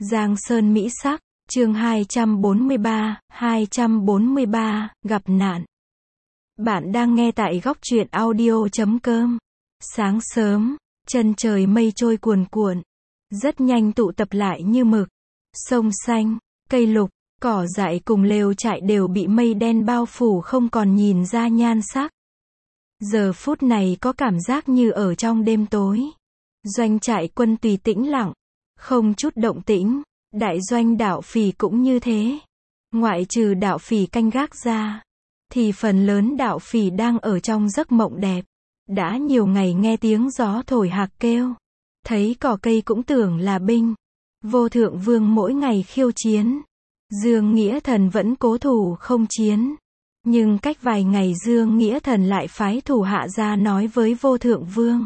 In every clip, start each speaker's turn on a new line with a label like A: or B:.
A: Giang Sơn Mỹ Sắc, chương 243, gặp nạn. Bạn đang nghe tại góc truyện audio.com. Sáng sớm, chân trời mây trôi cuồn cuộn, rất nhanh tụ tập lại như mực. Sông xanh, cây lục, cỏ dại cùng lều trại đều bị mây đen bao phủ không còn nhìn ra nhan sắc. Giờ phút này có cảm giác như ở trong đêm tối. Doanh trại quân tùy tĩnh lặng, không chút động tĩnh. Đại doanh đạo phỉ cũng như thế. Ngoại trừ đạo phỉ canh gác ra, thì phần lớn đạo phỉ đang ở trong giấc mộng đẹp. Đã nhiều ngày nghe tiếng gió thổi hạc kêu, thấy cỏ cây cũng tưởng là binh. Vô Thượng Vương mỗi ngày khiêu chiến, Dương Nghĩa Thần vẫn cố thủ không chiến. Nhưng cách vài ngày Dương Nghĩa Thần lại phái thủ hạ ra nói với Vô Thượng Vương: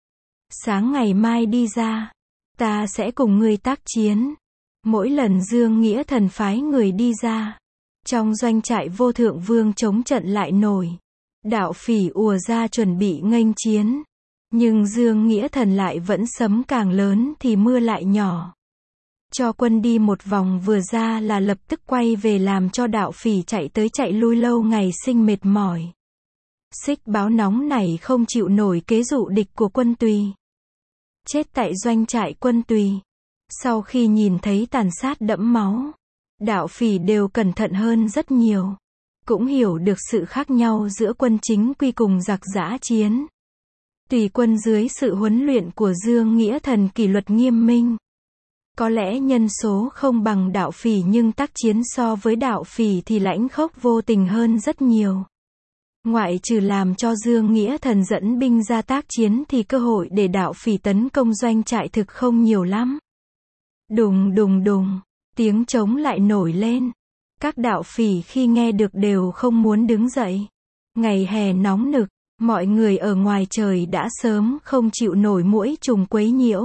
A: sáng ngày mai đi ra, ta sẽ cùng ngươi tác chiến. Mỗi lần Dương Nghĩa Thần phái người đi ra, trong doanh trại Vô Thượng Vương chống trận lại nổi. Đạo phỉ ùa ra chuẩn bị nghênh chiến. Nhưng Dương Nghĩa Thần lại vẫn sấm càng lớn thì mưa lại nhỏ. Cho quân đi một vòng vừa ra là lập tức quay về làm cho đạo phỉ chạy tới chạy lui lâu ngày sinh mệt mỏi. Xích báo nóng này không chịu nổi kế dụ địch của quân Tùy. Chết tại doanh trại quân Tùy. Sau khi nhìn thấy tàn sát đẫm máu, đạo phỉ đều cẩn thận hơn rất nhiều. Cũng hiểu được sự khác nhau giữa quân chính quy cùng giặc giã chiến. Tùy quân dưới sự huấn luyện của Dương Nghĩa Thần kỷ luật nghiêm minh. Có lẽ nhân số không bằng đạo phỉ nhưng tác chiến so với đạo phỉ thì lãnh khốc vô tình hơn rất nhiều. Ngoại trừ làm cho Dương Nghĩa Thần dẫn binh ra tác chiến thì cơ hội để đạo phỉ tấn công doanh trại thực không nhiều lắm. Đùng đùng đùng, tiếng trống lại nổi lên. Các đạo phỉ khi nghe được đều không muốn đứng dậy. Ngày hè nóng nực, mọi người ở ngoài trời đã sớm không chịu nổi muỗi trùng quấy nhiễu.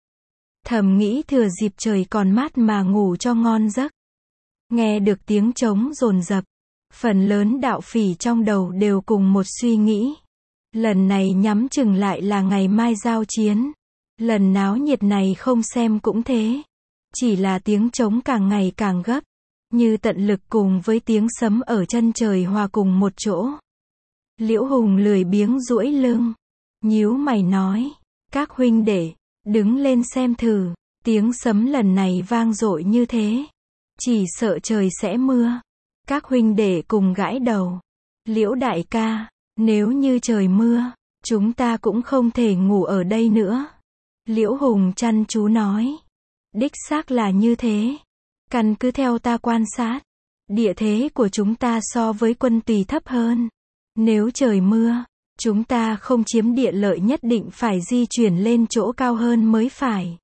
A: Thầm nghĩ thừa dịp trời còn mát mà ngủ cho ngon giấc. Nghe được tiếng trống dồn dập, phần lớn đạo phỉ trong đầu đều cùng một suy nghĩ. Lần này nhắm chừng lại là ngày mai giao chiến. Lần náo nhiệt này không xem cũng thế. Chỉ là tiếng trống càng ngày càng gấp, như tận lực cùng với tiếng sấm ở chân trời hòa cùng một chỗ. Liễu Hùng lười biếng duỗi lưng, nhíu mày nói: các huynh đệ, đứng lên xem thử, tiếng sấm lần này vang dội như thế, chỉ sợ trời sẽ mưa. Các huynh đệ cùng gãi đầu. Liễu đại ca, nếu như trời mưa, chúng ta cũng không thể ngủ ở đây nữa. Liễu Hùng chăm chú nói: đích xác là như thế. Căn cứ theo ta quan sát, địa thế của chúng ta so với quân Tùy thấp hơn. Nếu trời mưa, chúng ta không chiếm địa lợi nhất định phải di chuyển lên chỗ cao hơn mới phải.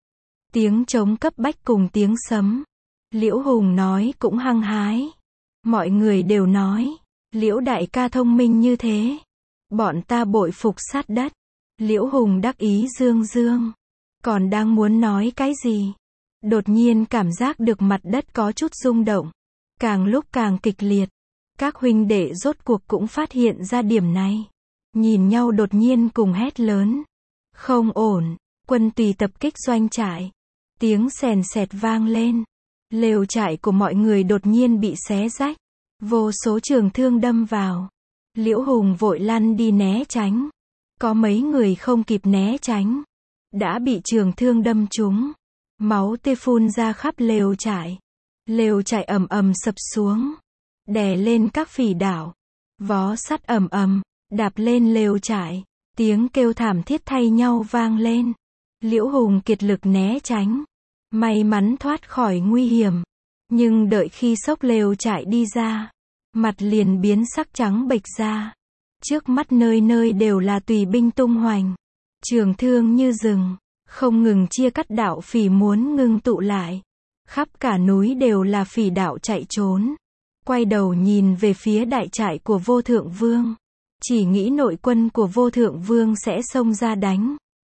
A: Tiếng trống cấp bách cùng tiếng sấm. Liễu Hùng nói cũng hăng hái. Mọi người đều nói: Liễu đại ca thông minh như thế, bọn ta bội phục sát đất. Liễu Hùng đắc ý dương dương, còn đang muốn nói cái gì, đột nhiên cảm giác được mặt đất có chút rung động, càng lúc càng kịch liệt. Các huynh đệ rốt cuộc cũng phát hiện ra điểm này, nhìn nhau đột nhiên cùng hét lớn: không ổn! Quân Tùy tập kích doanh trại. Tiếng sèn sẹt vang lên, lều trại của mọi người đột nhiên bị xé rách, vô số trường thương đâm vào. Liễu Hùng vội lăn đi né tránh, có mấy người không kịp né tránh, đã bị trường thương đâm trúng. Máu tươi phun ra khắp lều trại. Lều trại ầm ầm sập xuống, đè lên các phỉ đảo. Vó sắt ầm ầm đạp lên lều trại. Tiếng kêu thảm thiết thay nhau vang lên. Liễu Hùng kiệt lực né tránh, may mắn thoát khỏi nguy hiểm. Nhưng đợi khi xốc lều trại đi ra, mặt liền biến sắc trắng bệch ra. Trước mắt nơi nơi đều là tùy binh tung hoành, trường thương như rừng, không ngừng chia cắt. Đạo phỉ muốn ngưng tụ lại, khắp cả núi đều là phỉ đạo chạy trốn. Quay đầu nhìn về phía đại trại của Vô Thượng Vương, chỉ nghĩ nội quân của Vô Thượng Vương sẽ xông ra đánh.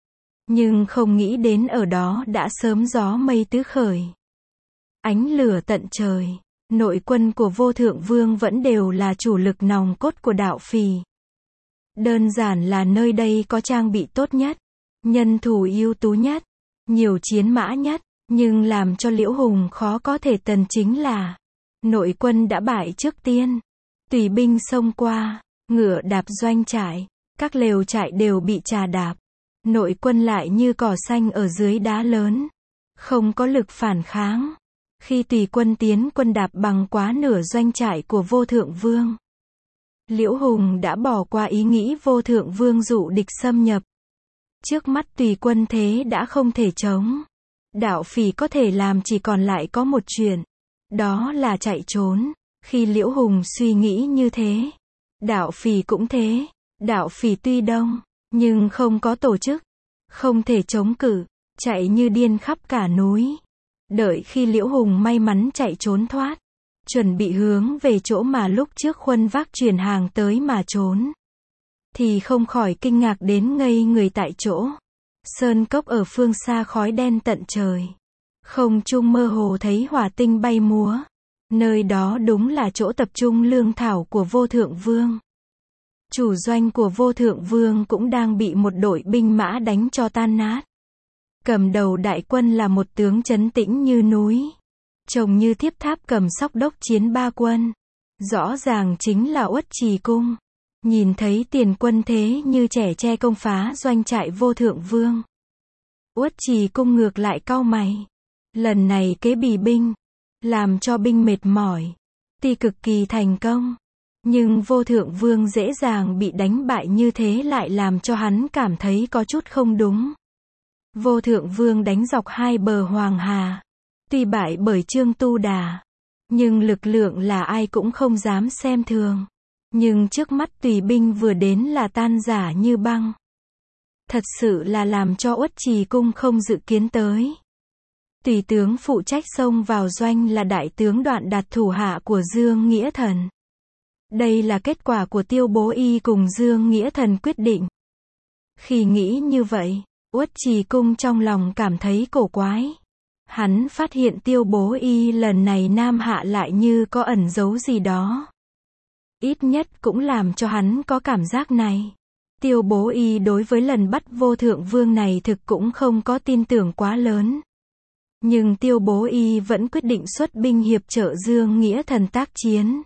A: Nhưng không nghĩ đến ở đó đã sớm gió mây tứ khởi, ánh lửa tận trời. Nội quân của Vô Thượng Vương vẫn đều là chủ lực nòng cốt của đạo phỉ. Đơn giản là nơi đây có trang bị tốt nhất, nhân thủ ưu tú nhất, nhiều chiến mã nhất, Nhưng làm cho Liễu Hùng khó có thể tần chính là, nội quân đã bại trước tiên. Tùy binh xông qua, ngựa đạp doanh trại, các lều trại đều bị trà đạp. Nội quân lại như cỏ xanh ở dưới đá lớn, không có lực phản kháng. Khi tùy quân tiến quân đạp bằng quá nửa doanh trại của Vô Thượng Vương, Liễu Hùng đã bỏ qua ý nghĩ Vô Thượng Vương dụ địch xâm nhập. Trước mắt tùy quân thế đã không thể chống. Đạo Phỉ có thể làm chỉ còn lại có một chuyện, đó là chạy trốn. Khi Liễu Hùng suy nghĩ như thế, Đạo Phỉ cũng thế. Đạo Phỉ tuy đông, nhưng không có tổ chức, không thể chống cự, chạy như điên khắp cả núi. Đợi khi Liễu Hùng may mắn chạy trốn thoát, chuẩn bị hướng về chỗ mà lúc trước Khuân vác truyền hàng tới mà trốn, thì không khỏi kinh ngạc đến ngây người tại chỗ. Sơn cốc ở phương xa khói đen tận trời, không trung mơ hồ thấy hỏa tinh bay múa. Nơi đó đúng là chỗ tập trung lương thảo của Vô Thượng Vương. Chủ doanh của Vô Thượng Vương cũng đang bị một đội binh mã đánh cho tan nát. Cầm đầu đại quân là một tướng trấn tĩnh như núi, trông như thiếp tháp cầm sóc đốc chiến ba quân. Rõ ràng chính là Uất Trì Cung. Nhìn thấy tiền quân thế như trẻ tre công phá doanh trại Vô Thượng Vương, Uất Trì Cung ngược lại cau mày. Lần này kế bì binh, làm cho binh mệt mỏi, tuy cực kỳ thành công, nhưng Vô Thượng Vương dễ dàng bị đánh bại như thế lại làm cho hắn cảm thấy có chút không đúng. Vô Thượng Vương đánh dọc hai bờ Hoàng Hà, tuy bại bởi Trương Tu Đà, nhưng lực lượng là ai cũng không dám xem thường. Nhưng trước mắt tùy binh vừa đến là tan rã như băng. Thật sự là làm cho Uất Trì Cung không dự kiến tới. Tùy tướng phụ trách xông vào doanh là đại tướng Đoạn Đạt thủ hạ của Dương Nghĩa Thần. Đây là kết quả của Tiêu Bố Y cùng Dương Nghĩa Thần quyết định. Khi nghĩ như vậy, Uất Trì Cung trong lòng cảm thấy cổ quái. Hắn phát hiện Tiêu Bố Y lần này nam hạ lại như có ẩn giấu gì đó. Ít nhất cũng làm cho hắn có cảm giác này. Tiêu Bố Y đối với lần bắt Vô Thượng Vương này thực cũng không có tin tưởng quá lớn. Nhưng Tiêu Bố Y vẫn quyết định xuất binh hiệp trợ Dương Nghĩa Thần tác chiến.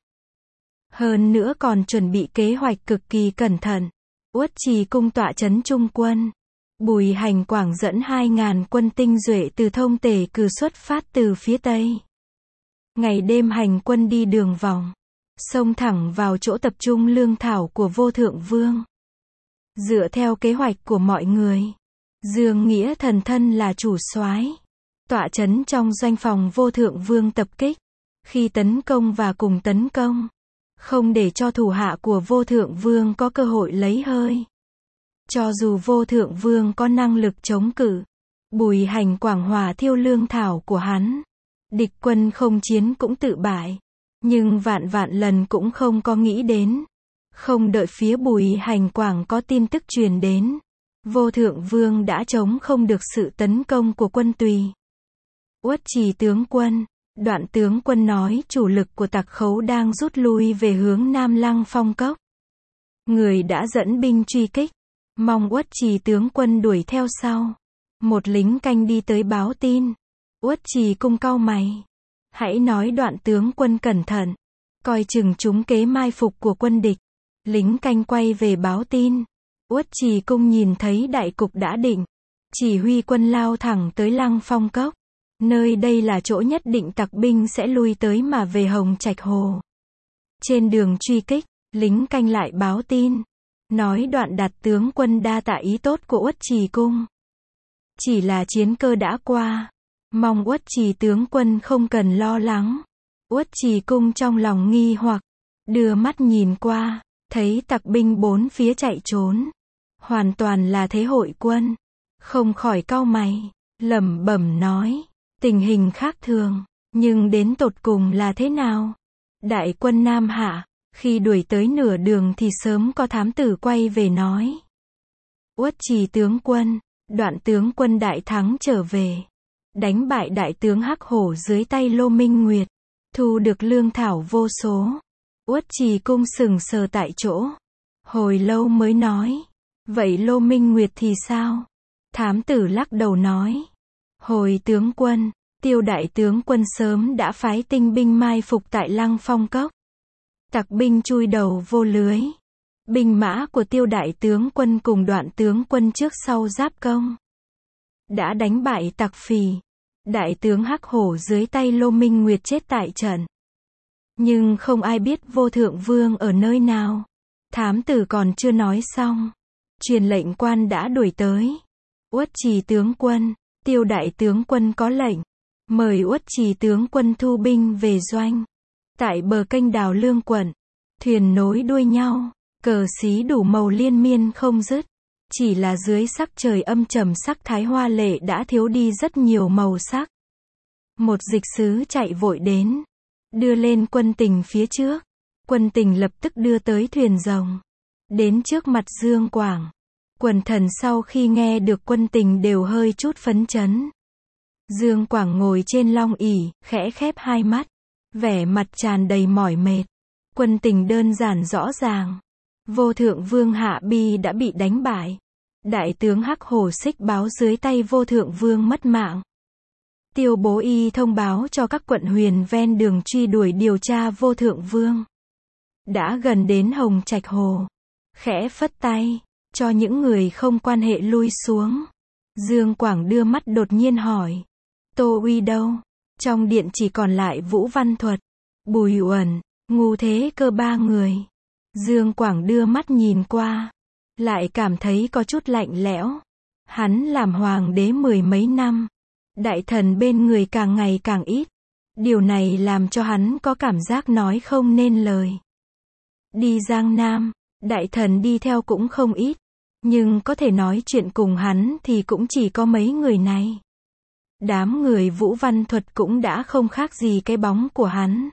A: Hơn nữa còn chuẩn bị kế hoạch cực kỳ cẩn thận. Uất Trì Cung tọa trấn trung quân. Bùi Hành Quảng dẫn 2.000 quân tinh duệ từ Thông Tề Cừ xuất phát từ phía Tây. Ngày đêm hành quân đi đường vòng, xông thẳng vào chỗ tập trung lương thảo của Vô Thượng Vương. Dựa theo kế hoạch của mọi người, Dương Nghĩa Thần thân là chủ soái, tọa trấn trong doanh phòng Vô Thượng Vương tập kích. Khi tấn công và cùng tấn công, không để cho thủ hạ của Vô Thượng Vương có cơ hội lấy hơi. Cho dù Vô Thượng Vương có năng lực chống cự, Bùi Hành Quảng hỏa thiêu lương thảo của hắn, địch quân không chiến cũng tự bại. Nhưng vạn vạn lần cũng không có nghĩ đến, không đợi phía Bùi Hành Quảng có tin tức truyền đến, Vô Thượng Vương đã chống không được sự tấn công của quân Tùy. Uất Trì tướng quân, Đoạn tướng quân nói chủ lực của Tặc Khấu đang rút lui về hướng Nam Lăng Phong Cốc. Người đã dẫn binh truy kích, mong Uất Trì tướng quân đuổi theo sau. Một lính canh đi tới báo tin. Uất Trì Cung cau mày. Hãy nói Đoạn tướng quân cẩn thận, coi chừng chúng kế mai phục của quân địch. Lính canh quay về báo tin. Uất Trì Cung nhìn thấy đại cục đã định, chỉ huy quân lao thẳng tới Lăng Phong Cốc. Nơi đây là chỗ nhất định tặc binh sẽ lui tới mà về Hồng Trạch Hồ. Trên đường truy kích, lính canh lại báo tin, nói Đoạn Đạt tướng quân đa tạ ý tốt của Uất Trì Cung. Chỉ là chiến cơ đã qua, mong Uất Trì tướng quân không cần lo lắng. Uất Trì Cung trong lòng nghi hoặc, đưa mắt nhìn qua, thấy tặc binh bốn phía chạy trốn, hoàn toàn là thế hội quân, không khỏi cau mày, lẩm bẩm nói, tình hình khác thường, nhưng đến tột cùng là thế nào? Đại quân Nam hạ, khi đuổi tới nửa đường thì sớm có thám tử quay về nói, Uất Trì tướng quân, Đoạn tướng quân đại thắng trở về, đánh bại đại tướng Hắc Hổ dưới tay Lô Minh Nguyệt, thu được lương thảo vô số. Uất Trì Cung sững sờ tại chỗ, hồi lâu mới nói, vậy Lô Minh Nguyệt thì sao? Thám tử lắc đầu nói, hồi tướng quân, Tiêu đại tướng quân sớm đã phái tinh binh mai phục tại Lăng Phong Cốc. Tặc binh chui đầu vô lưới. Binh mã của Tiêu đại tướng quân cùng Đoạn tướng quân trước sau giáp công. Đã đánh bại tặc Phì. Đại tướng Hắc Hổ dưới tay Lô Minh Nguyệt chết tại trận. Nhưng không ai biết Vô Thượng Vương ở nơi nào. Thám tử còn chưa nói xong. Truyền lệnh quan đã đuổi tới. Uất Trì tướng quân, Tiêu đại tướng quân có lệnh. Mời Uất Trì tướng quân thu binh về doanh. Tại bờ kênh Đào Lương quận, thuyền nối đuôi nhau, cờ xí đủ màu liên miên không dứt. Chỉ là dưới sắc trời âm trầm sắc thái hoa lệ đã thiếu đi rất nhiều màu sắc. Một dịch sứ chạy vội đến, đưa lên quân tình phía trước. Quân tình lập tức đưa tới thuyền rồng. Đến trước mặt Dương Quảng. Quần thần sau khi nghe được quân tình đều hơi chút phấn chấn. Dương Quảng ngồi trên long ỷ, khẽ khép hai mắt. Vẻ mặt tràn đầy mỏi mệt. Quân tình đơn giản rõ ràng. Vô Thượng Vương Hạ Bi đã bị đánh bại. Đại tướng Hắc Hổ Xích báo dưới tay Vô Thượng Vương mất mạng. Tiêu Bố Y thông báo cho các quận huyền ven đường truy đuổi điều tra Vô Thượng Vương. Đã gần đến Hồng Trạch Hồ. Khẽ phất tay, cho những người không quan hệ lui xuống. Dương Quảng đưa mắt đột nhiên hỏi. Tô Uy đâu? Trong điện chỉ còn lại Vũ Văn Thuật, Bùi Uẩn, Ngu Thế Cơ ba người. Dương Quảng đưa mắt nhìn qua. Lại cảm thấy có chút lạnh lẽo. Hắn làm hoàng đế 10 mấy năm. Đại thần bên người càng ngày càng ít. Điều này làm cho hắn có cảm giác nói không nên lời. Đi Giang Nam, đại thần đi theo cũng không ít. Nhưng có thể nói chuyện cùng hắn thì cũng chỉ có mấy người này. Đám người Vũ Văn Thuật cũng đã không khác gì cái bóng của hắn.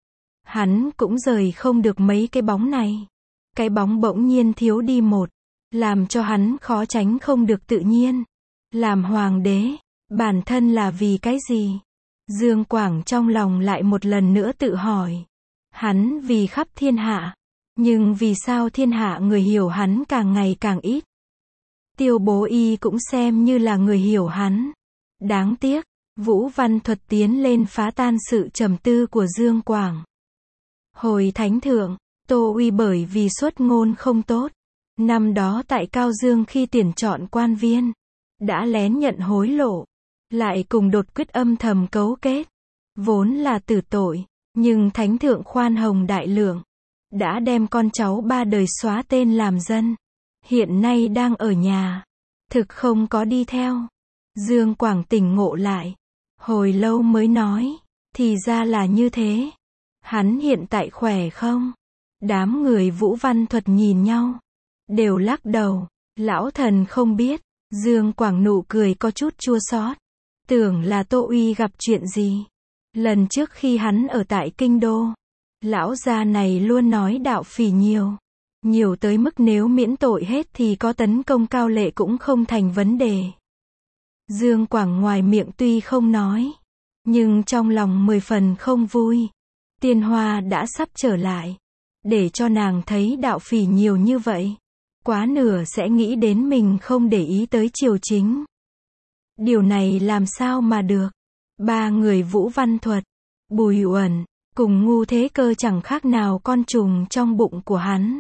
A: Hắn cũng rời không được mấy cái bóng này. Cái bóng bỗng nhiên thiếu đi một. Làm cho hắn khó tránh không được tự nhiên. Làm hoàng đế, bản thân là vì cái gì? Dương Quảng trong lòng lại một lần nữa tự hỏi. Hắn vì khắp thiên hạ. Nhưng vì sao thiên hạ người hiểu hắn càng ngày càng ít? Tiêu Bố Y cũng xem như là người hiểu hắn. Đáng tiếc, Vũ Văn Thuật tiến lên phá tan sự trầm tư của Dương Quảng. Hồi Thánh Thượng, Tô Uy bởi vì xuất ngôn không tốt. Năm đó tại Cao Dương khi tuyển chọn quan viên, đã lén nhận hối lộ. Lại cùng đột quyết âm thầm cấu kết. Vốn là tử tội, nhưng Thánh Thượng khoan hồng đại lượng. Đã đem con cháu ba đời xóa tên làm dân. Hiện nay đang ở nhà. Thực không có đi theo. Dương Quảng tỉnh ngộ lại. Hồi lâu mới nói. Thì ra là như thế. Hắn hiện tại khỏe không? Đám người Vũ Văn Thuật nhìn nhau. Đều lắc đầu. Lão thần không biết. Dương Quảng nụ cười có chút chua xót. Tưởng là Tô Uy gặp chuyện gì. Lần trước khi hắn ở tại Kinh Đô. Lão già này luôn nói đạo phỉ nhiều. Nhiều tới mức nếu miễn tội hết thì có tấn công Cao Lệ cũng không thành vấn đề. Dương Quảng ngoài miệng tuy không nói. Nhưng trong lòng 10 phần không vui. Tiên Hoa đã sắp trở lại. Để cho nàng thấy đạo phỉ nhiều như vậy. Quá nửa sẽ nghĩ đến mình không để ý tới triều chính. Điều này làm sao mà được. Ba người Vũ Văn Thuật, Bùi Uẩn, cùng Ngu Thế Cơ chẳng khác nào con trùng trong bụng của hắn.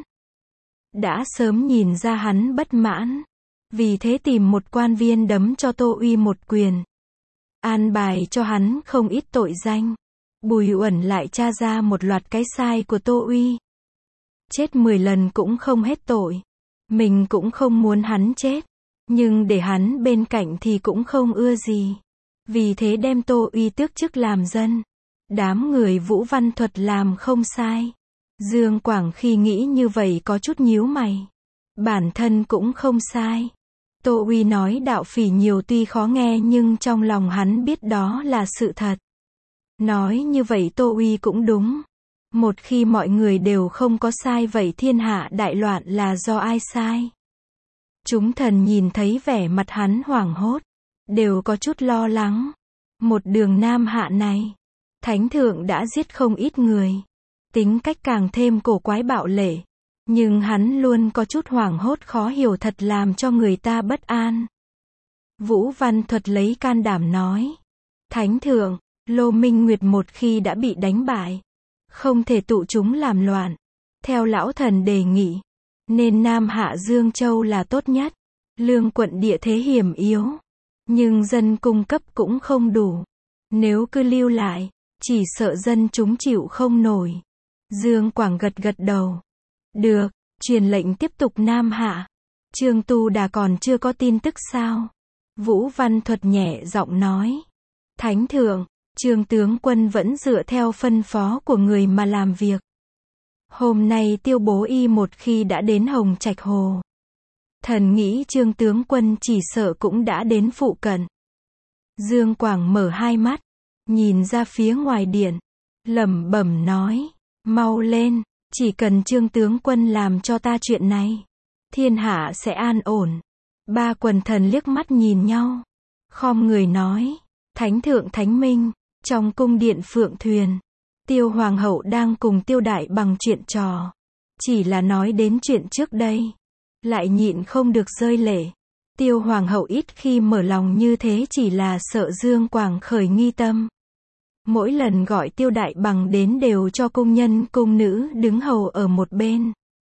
A: Đã sớm nhìn ra hắn bất mãn. Vì thế tìm một quan viên đấm cho Tô Uy một quyền. An bài cho hắn không ít tội danh. Bùi Uẩn lại tra ra một loạt cái sai của Tô Uy. Chết 10 lần cũng không hết tội. Mình cũng không muốn hắn chết. Nhưng để hắn bên cạnh thì cũng không ưa gì. Vì thế đem Tô Uy tước chức làm dân. Đám người Vũ Văn Thuật làm không sai. Dương Quảng khi nghĩ như vậy có chút nhíu mày. Bản thân cũng không sai. Tô Uy nói đạo phỉ nhiều tuy khó nghe nhưng trong lòng hắn biết đó là sự thật. Nói như vậy Tô Uy cũng đúng. Một khi mọi người đều không có sai vậy thiên hạ đại loạn là do ai sai? Chúng thần nhìn thấy vẻ mặt hắn hoảng hốt. Đều có chút lo lắng. Một đường Nam Hạ này. Thánh Thượng đã giết không ít người. Tính cách càng thêm cổ quái bạo lệ. Nhưng hắn luôn có chút hoảng hốt khó hiểu thật làm cho người ta bất an. Vũ Văn Thuật lấy can đảm nói. Thánh thượng, Lô Minh Nguyệt một khi đã bị đánh bại, không thể tụ chúng làm loạn. Theo lão thần đề nghị, nên Nam Hạ Dương Châu là tốt nhất. Lương quận địa thế hiểm yếu, nhưng dân cung cấp cũng không đủ. Nếu cứ lưu lại, chỉ sợ dân chúng chịu không nổi. Dương Quảng gật gật đầu. Được, truyền lệnh tiếp tục Nam Hạ. Trương Tu Đà còn chưa có tin tức sao? Vũ Văn Thuật nhẹ giọng nói. Thánh thượng, Trương tướng quân vẫn dựa theo phân phó của người mà làm việc. Hôm nay Tiêu Bố Y một khi đã đến Hồng Trạch Hồ, thần nghĩ Trương tướng quân chỉ sợ cũng đã đến phụ cận. Dương Quảng mở hai mắt, nhìn ra phía ngoài điện, lẩm bẩm nói, mau lên, chỉ cần Trương tướng quân làm cho ta chuyện này, thiên hạ sẽ an ổn. Ba quần thần liếc mắt nhìn nhau, khom người nói, Thánh thượng thánh minh. Trong cung điện Phượng Thuyền, Tiêu Hoàng hậu đang cùng Tiêu Đại Bằng chuyện trò. Chỉ là nói đến chuyện trước đây, lại nhịn không được rơi lệ. Tiêu Hoàng hậu ít khi mở lòng như thế, chỉ là sợ Dương Quảng khởi nghi tâm. Mỗi lần gọi Tiêu Đại Bằng đến đều cho cung nhân cung nữ đứng hầu ở một bên.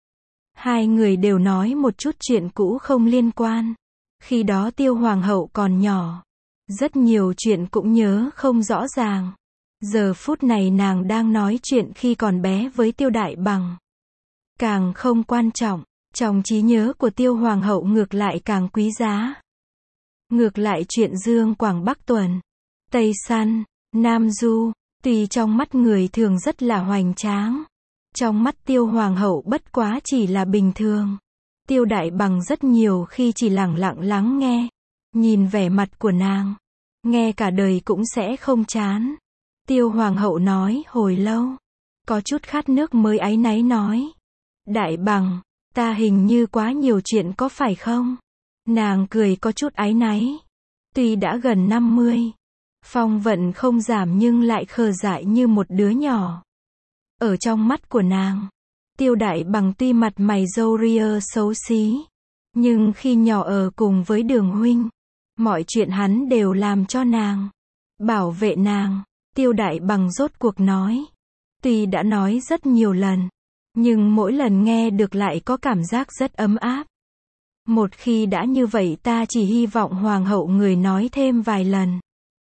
A: Hai người đều nói một chút chuyện cũ không liên quan. Khi đó Tiêu Hoàng hậu còn nhỏ, rất nhiều chuyện cũng nhớ không rõ ràng. Giờ phút này nàng đang nói chuyện khi còn bé với Tiêu Đại Bằng. Càng không quan trọng, trong trí nhớ của Tiêu Hoàng hậu ngược lại càng quý giá. Ngược lại chuyện Dương Quảng Bắc Tuần, Tây Săn, Nam Du, tuy trong mắt người thường rất là hoành tráng, trong mắt Tiêu Hoàng hậu bất quá chỉ là bình thường. Tiêu Đại Bằng rất nhiều khi chỉ lẳng lặng lắng nghe, nhìn vẻ mặt của nàng, nghe cả đời cũng sẽ không chán. Tiêu Hoàng hậu nói hồi lâu, có chút khát nước mới áy náy nói, Đại Bằng, ta hình như quá nhiều chuyện có phải không? Nàng cười có chút áy náy. Tuy đã gần 50, phong vận không giảm nhưng lại khờ dại như một đứa nhỏ. Ở trong mắt của nàng, Tiêu Đại Bằng tuy mặt mày râu ria xấu xí, nhưng khi nhỏ ở cùng với Đường huynh, mọi chuyện hắn đều làm cho nàng, bảo vệ nàng. Tiêu Đại Bằng rốt cuộc nói. Tuy đã nói rất nhiều lần, nhưng mỗi lần nghe được lại có cảm giác rất ấm áp. Một khi đã như vậy ta chỉ hy vọng Hoàng hậu người nói thêm vài lần.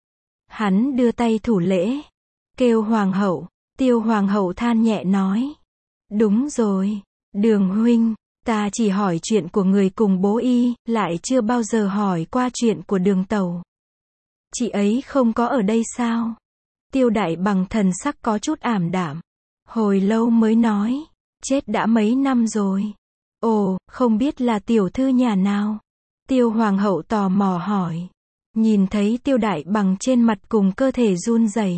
A: Hắn đưa tay thủ lễ, kêu Hoàng hậu. Tiêu Hoàng hậu than nhẹ nói. Đúng rồi, Đường huynh, ta chỉ hỏi chuyện của người cùng Bố Y, lại chưa bao giờ hỏi qua chuyện của Đường tẩu. Chị ấy không có ở đây sao? Tiêu Đại Bằng thần sắc có chút ảm đạm. Hồi lâu mới nói, chết đã mấy năm rồi. Ồ, không biết là tiểu thư nhà nào? Tiêu Hoàng hậu tò mò hỏi. Nhìn thấy Tiêu Đại Bằng trên mặt cùng cơ thể run rẩy,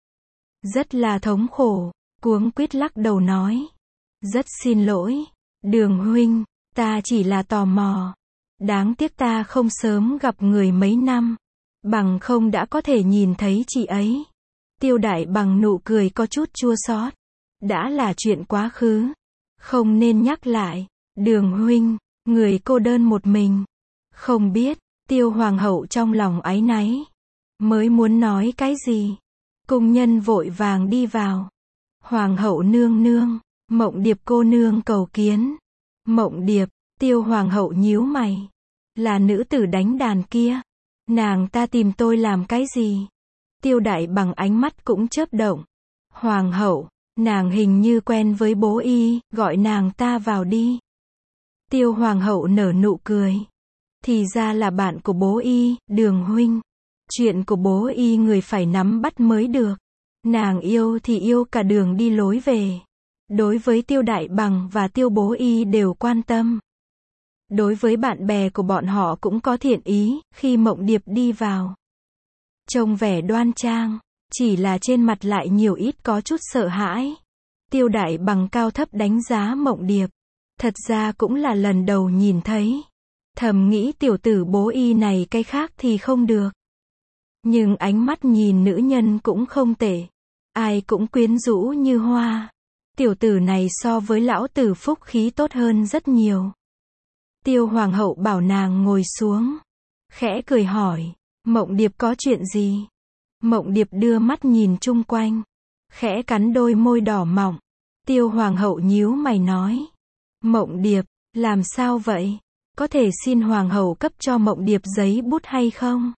A: rất là thống khổ, cuống quýt lắc đầu nói. Rất xin lỗi, Đường huynh, ta chỉ là tò mò. Đáng tiếc ta không sớm gặp người mấy năm, bằng không đã có thể nhìn thấy chị ấy. Tiêu Đại Bằng nụ cười có chút chua xót. Đã là chuyện quá khứ, không nên nhắc lại. Đường huynh, người cô đơn một mình. Không biết, Tiêu Hoàng hậu trong lòng áy náy, mới muốn nói cái gì. Cung nhân vội vàng đi vào. Hoàng hậu nương nương, Mộng Điệp cô nương cầu kiến. Mộng Điệp, Tiêu Hoàng hậu nhíu mày. Là nữ tử đánh đàn kia. Nàng ta tìm tôi làm cái gì? Tiêu Đại Bằng ánh mắt cũng chớp động. Hoàng hậu, nàng hình như quen với Bố Y, gọi nàng ta vào đi. Tiêu Hoàng hậu nở nụ cười. Thì ra là bạn của Bố Y, Đường huynh. Chuyện của Bố Y người phải nắm bắt mới được. Nàng yêu thì yêu cả đường đi lối về. Đối với Tiêu Đại Bằng và Tiêu Bố Y đều quan tâm. Đối với bạn bè của bọn họ cũng có thiện ý. Khi Mộng Điệp đi vào, trông vẻ đoan trang, chỉ là trên mặt lại nhiều ít có chút sợ hãi. Tiêu Đại Bằng cao thấp đánh giá Mộng Điệp. Thật ra cũng là lần đầu nhìn thấy. Thầm nghĩ tiểu tử Bố Y này cái khác thì không được. Nhưng ánh mắt nhìn nữ nhân cũng không tệ. Ai cũng quyến rũ như hoa. Tiểu tử này so với lão tử phúc khí tốt hơn rất nhiều. Tiêu Hoàng hậu bảo nàng ngồi xuống, khẽ cười hỏi. Mộng Điệp có chuyện gì? Mộng Điệp đưa mắt nhìn chung quanh, khẽ cắn đôi môi đỏ mọng. Tiêu Hoàng hậu nhíu mày nói. Mộng Điệp, làm sao vậy? Có thể xin Hoàng hậu cấp cho Mộng Điệp giấy bút hay không?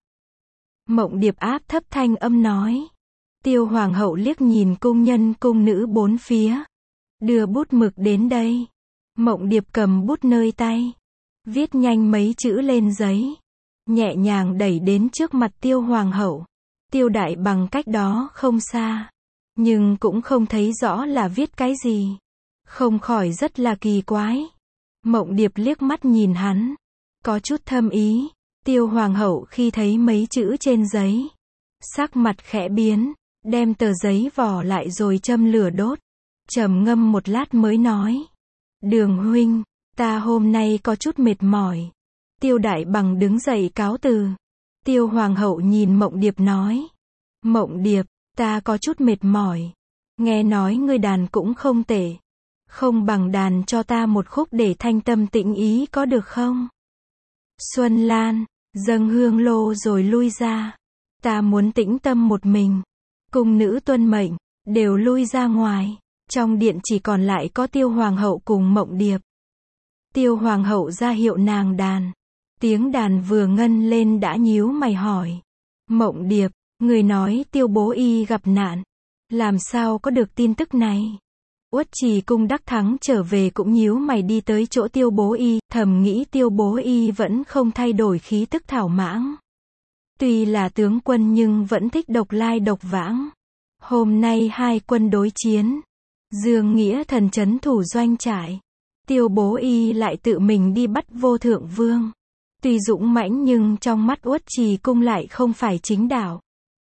A: Mộng Điệp áp thấp thanh âm nói. Tiêu Hoàng hậu liếc nhìn cung nhân cung nữ bốn phía. Đưa bút mực đến đây. Mộng Điệp cầm bút nơi tay, viết nhanh mấy chữ lên giấy, nhẹ nhàng đẩy đến trước mặt Tiêu Hoàng hậu. Tiêu Đại Bằng cách đó không xa, nhưng cũng không thấy rõ là viết cái gì, không khỏi rất là kỳ quái. Mộng Điệp liếc mắt nhìn hắn, có chút thâm ý. Tiêu Hoàng hậu khi thấy mấy chữ trên giấy, sắc mặt khẽ biến, đem tờ giấy vỏ lại rồi châm lửa đốt, trầm ngâm một lát mới nói. Đường huynh, ta hôm nay có chút mệt mỏi. Tiêu Đại Bằng đứng dậy cáo từ. Tiêu Hoàng hậu nhìn Mộng Điệp nói. Mộng Điệp, ta có chút mệt mỏi. Nghe nói ngươi đàn cũng không tệ. Không bằng đàn cho ta một khúc để thanh tâm tĩnh ý có được không? Xuân Lan, dâng hương lô rồi lui ra. Ta muốn tĩnh tâm một mình. Cung nữ tuân mệnh, đều lui ra ngoài. Trong điện chỉ còn lại có Tiêu Hoàng hậu cùng Mộng Điệp. Tiêu Hoàng hậu ra hiệu nàng đàn. Tiếng đàn vừa ngân lên đã nhíu mày hỏi. Mộng Điệp, người nói Tiêu bố y gặp nạn. Làm sao có được tin tức này? Uất Trì Cung đắc thắng trở về cũng nhíu mày đi tới chỗ Tiêu bố y, thầm nghĩ Tiêu bố y vẫn không thay đổi khí tức thảo mãng. Tuy là tướng quân nhưng vẫn thích độc lai độc vãng. Hôm nay hai quân đối chiến, Dương Nghĩa Thần trấn thủ doanh trại, Tiêu bố y lại tự mình đi bắt Vô Thượng Vương. Tuy dũng mãnh nhưng trong mắt Uất Trì Cung lại không phải chính đạo.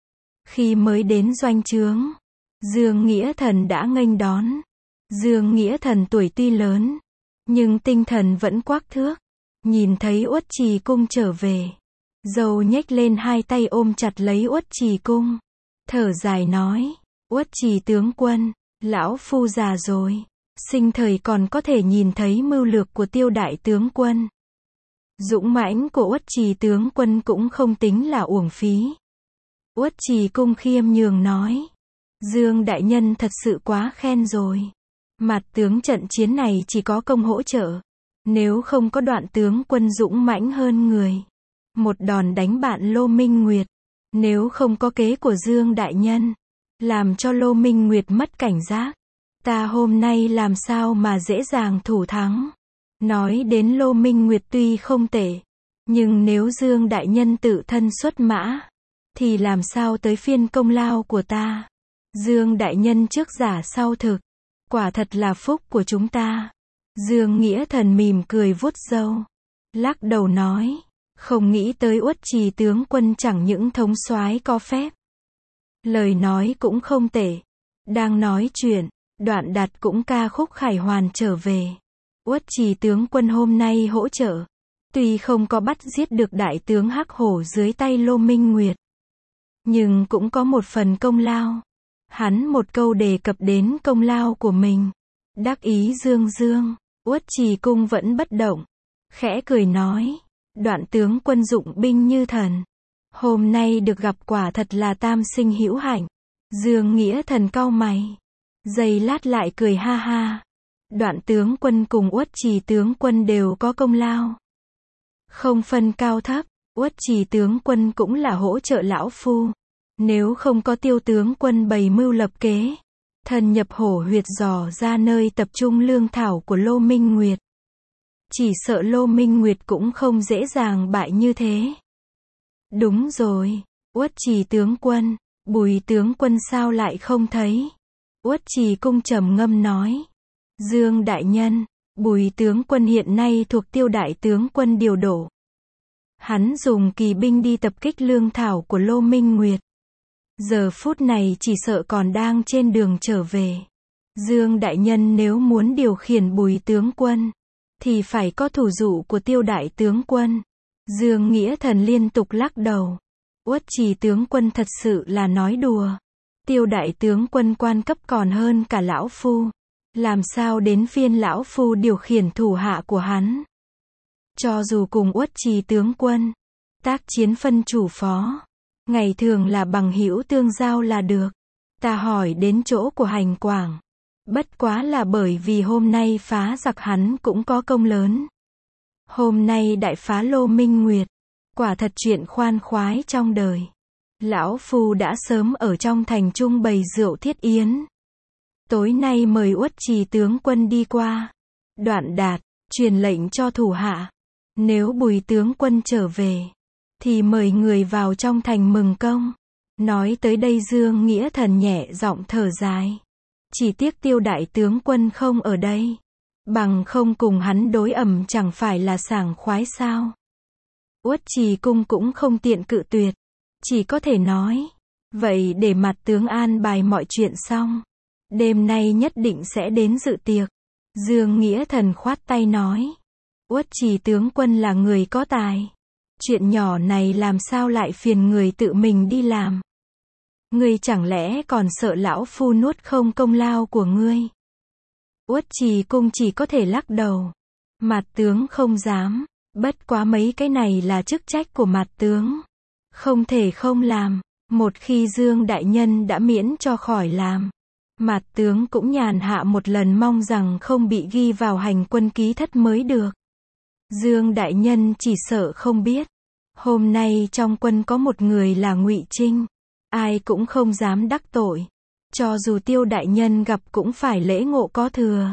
A: Khi mới đến doanh trướng, Dương Nghĩa Thần đã nghênh đón. Dương Nghĩa Thần tuổi tuy lớn, nhưng tinh thần vẫn quắc thước. Nhìn thấy Uất Trì Cung trở về, dâu nhếch lên hai tay ôm chặt lấy Uất Trì Cung, thở dài nói. Uất Trì tướng quân, lão phu già rồi, sinh thời còn có thể nhìn thấy mưu lược của Tiêu đại tướng quân. Dũng mãnh của Uất Trì tướng quân cũng không tính là uổng phí. Uất Trì Cung khiêm nhường nói. Dương đại nhân thật sự quá khen rồi. Mặt tướng trận chiến này chỉ có công hỗ trợ. Nếu không có đoạn tướng quân dũng mãnh hơn người, một đòn đánh bại Lô Minh Nguyệt. Nếu không có kế của Dương đại nhân, làm cho Lô Minh Nguyệt mất cảnh giác, ta hôm nay làm sao mà dễ dàng thủ thắng. Nói đến Lô Minh Nguyệt tuy không tệ, nhưng nếu Dương đại nhân tự thân xuất mã, thì làm sao tới phiên công lao của ta. Dương đại nhân trước giả sau thực, quả thật là phúc của chúng ta. Dương Nghĩa Thần mỉm cười vuốt râu, lắc đầu nói. Không nghĩ tới Uất Trì tướng quân chẳng những thống soái có phép, lời nói cũng không tệ. Đang nói chuyện, Đoạn Đạt cũng ca khúc khải hoàn trở về. Uất Trì tướng quân hôm nay hỗ trợ, tuy không có bắt giết được đại tướng Hắc Hổ dưới tay Lô Minh Nguyệt, nhưng cũng có một phần công lao. Hắn một câu đề cập đến công lao của mình, đắc ý dương dương. Uất Trì Cung vẫn bất động, khẽ cười nói. Đoạn tướng quân dụng binh như thần, hôm nay được gặp quả thật là tam sinh hữu hạnh. Dương Nghĩa Thần cau mày, giây lát lại cười ha ha. Đoạn tướng quân cùng Uất Trì tướng quân đều có công lao, không phân cao thấp. Uất Trì tướng quân cũng là hỗ trợ lão phu. Nếu không có Tiêu tướng quân bày mưu lập kế, thần nhập hổ huyệt dò ra nơi tập trung lương thảo của Lô Minh Nguyệt, chỉ sợ Lô Minh Nguyệt cũng không dễ dàng bại như thế. Đúng rồi, Uất Trì tướng quân, Bùi tướng quân sao lại không thấy? Uất Trì Cung trầm ngâm nói. Dương đại nhân, Bùi tướng quân hiện nay thuộc Tiêu đại tướng quân điều đổ. Hắn dùng kỳ binh đi tập kích lương thảo của Lô Minh Nguyệt. Giờ phút này chỉ sợ còn đang trên đường trở về. Dương đại nhân nếu muốn điều khiển Bùi tướng quân, thì phải có thủ dụ của Tiêu đại tướng quân. Dương Nghĩa Thần liên tục lắc đầu. Uất Trì tướng quân thật sự là nói đùa. Tiêu đại tướng quân quan cấp còn hơn cả lão phu. Làm sao đến phiên lão phu điều khiển thủ hạ của hắn? Cho dù cùng Uất Trì tướng quân tác chiến phân chủ phó, Ngày thường là bằng hữu tương giao là được. Ta hỏi đến chỗ của Hành Quảng. Bất quá là bởi vì hôm nay phá giặc hắn cũng có công lớn. Hôm nay đại phá Lô Minh Nguyệt. Quả thật chuyện khoan khoái trong đời. Lão Phu đã sớm ở trong thành trung bày rượu thiết yến. Tối nay mời Uất Trì tướng quân đi qua. Đoạn Đạt, truyền lệnh cho thủ hạ. Nếu Bùi tướng quân trở về, thì mời người vào trong thành mừng công. Nói tới đây Dương Nghĩa Thần nhẹ giọng thở dài. Chỉ tiếc Tiêu đại tướng quân không ở đây. Bằng không cùng hắn đối ẩm chẳng phải là sảng khoái sao. Uất Trì cung cũng không tiện cự tuyệt. Chỉ có thể nói. Vậy để mặt tướng an bài mọi chuyện xong. Đêm nay nhất định sẽ đến dự tiệc. Dương Nghĩa Thần khoát tay nói. Uất Trì tướng quân là người có tài. Chuyện nhỏ này làm sao lại phiền người tự mình đi làm. Ngươi chẳng lẽ còn sợ lão phu nuốt không công lao của ngươi. Uất Trì cung chỉ có thể lắc đầu. Mặt tướng không dám. Bất quá mấy cái này là chức trách của mặt tướng. Không thể không làm. Một khi Dương đại nhân đã miễn cho khỏi làm. Mặt tướng cũng nhàn hạ một lần, mong rằng không bị ghi vào hành quân ký thất mới được. Dương đại nhân chỉ sợ không biết. Hôm nay trong quân có một người là Ngụy Trinh. Ai cũng không dám đắc tội. Cho dù Tiêu đại nhân gặp cũng phải lễ ngộ có thừa.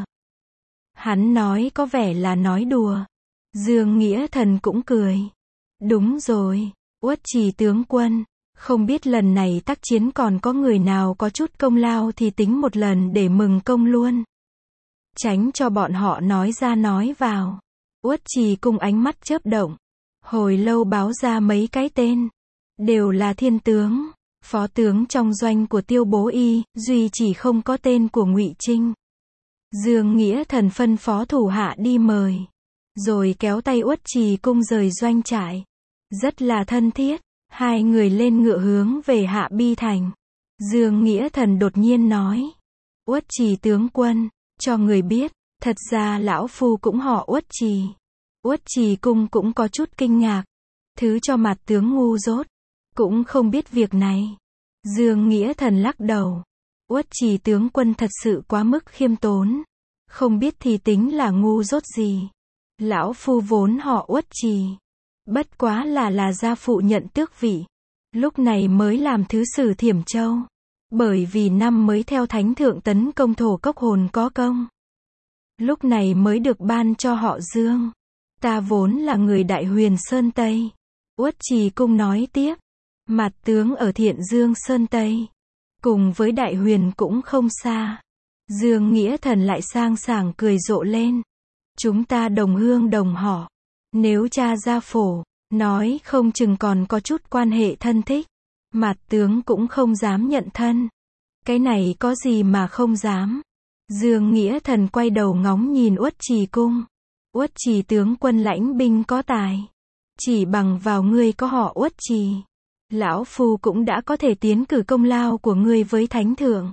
A: Hắn nói có vẻ là nói đùa. Dương Nghĩa Thần cũng cười. Đúng rồi, Uất Trì tướng quân. Không biết lần này tác chiến còn có người nào có chút công lao thì tính một lần để mừng công luôn. Tránh cho bọn họ nói ra nói vào. Uất Trì cung ánh mắt chớp động. Hồi lâu báo ra mấy cái tên. Đều là thiên tướng, phó tướng trong doanh của Tiêu Bố Y, duy chỉ không có tên của Ngụy Trinh. Dương Nghĩa Thần phân phó thủ hạ đi mời. Rồi kéo tay Uất Trì cung rời doanh trại. Rất là thân thiết. Hai người lên ngựa hướng về Hạ Bi thành. Dương Nghĩa Thần đột nhiên nói. Uất Trì tướng quân, cho người biết, thật ra lão phu cũng họ Uất Trì. Uất Trì cung cũng có chút kinh ngạc. Thứ cho mặt tướng ngu dốt. Cũng không biết việc này. Dương Nghĩa Thần lắc đầu. Uất Trì tướng quân thật sự quá mức khiêm tốn. Không biết thì tính là ngu dốt gì. Lão phu vốn họ Uất Trì. Bất quá là gia phụ nhận tước vị. Lúc này mới làm thứ sử Thiểm Châu. Bởi vì năm mới theo thánh thượng tấn công Thổ Cốc Hồn có công. Lúc này mới được ban cho họ Dương. Ta vốn là người Đại Huyền Sơn Tây. Uất Trì cung nói tiếp. Mặt tướng ở Thiện Dương Sơn Tây. Cùng với Đại Huyền cũng không xa. Dương Nghĩa Thần lại sang sảng cười rộ lên. Chúng ta đồng hương đồng họ. Nếu cha gia phổ, nói không chừng còn có chút quan hệ thân thích. Mặt tướng cũng không dám nhận thân. Cái này có gì mà không dám. Dương Nghĩa Thần quay đầu ngóng nhìn Uất Trì cung. Uất Trì tướng quân lãnh binh có tài. Chỉ bằng vào ngươi có họ Uất Trì. Lão phu cũng đã có thể tiến cử công lao của ngươi với thánh thượng.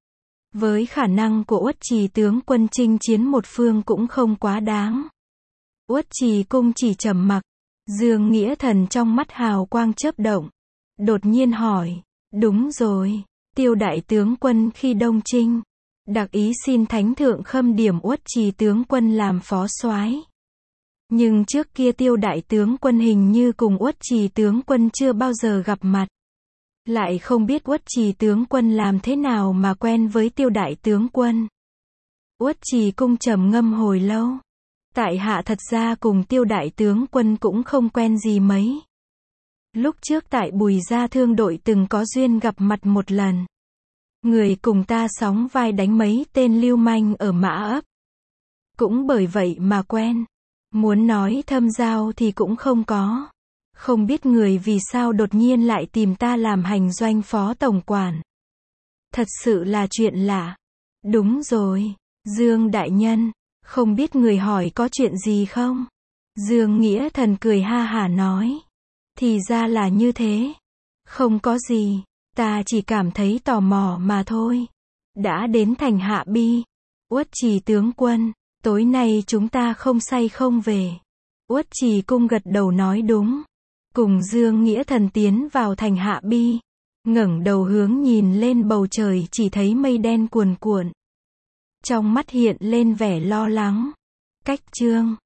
A: Với khả năng của Uất Trì tướng quân chinh chiến một phương cũng không quá đáng. Uất Trì cung chỉ trầm mặc. Dương Nghĩa Thần trong mắt hào quang chớp động. Đột nhiên hỏi. Đúng rồi. Tiêu đại tướng quân khi đông chinh. Đặc ý xin thánh thượng khâm điểm Uất Trì tướng quân làm phó soái. Nhưng trước kia Tiêu đại tướng quân hình như cùng Uất Trì tướng quân chưa bao giờ gặp mặt. Lại không biết Uất Trì tướng quân làm thế nào mà quen với Tiêu đại tướng quân. Uất Trì cung trầm ngâm hồi lâu. Tại hạ thật ra cùng Tiêu đại tướng quân cũng không quen gì mấy. Lúc trước tại Bùi Gia Thương đội từng có duyên gặp mặt một lần. Người cùng ta sóng vai đánh mấy tên lưu manh ở Mã Ấp. Cũng bởi vậy mà quen. Muốn nói thâm giao thì cũng không có. Không biết người vì sao đột nhiên lại tìm ta làm hành doanh phó tổng quản. Thật sự là chuyện lạ. Đúng rồi, Dương đại nhân, không biết người hỏi có chuyện gì không? Dương Nghĩa Thần cười ha hả nói. Thì ra là như thế. Không có gì, ta chỉ cảm thấy tò mò mà thôi. Đã đến thành Hạ Bi. Uất Trì tướng quân, tối nay chúng ta không say không về. Uất Trì cung gật đầu nói đúng. Cùng Dương Nghĩa Thần tiến vào thành Hạ Bi. Ngẩng đầu hướng nhìn lên bầu trời chỉ thấy mây đen cuồn cuộn. Trong mắt hiện lên vẻ lo lắng. Cách Chương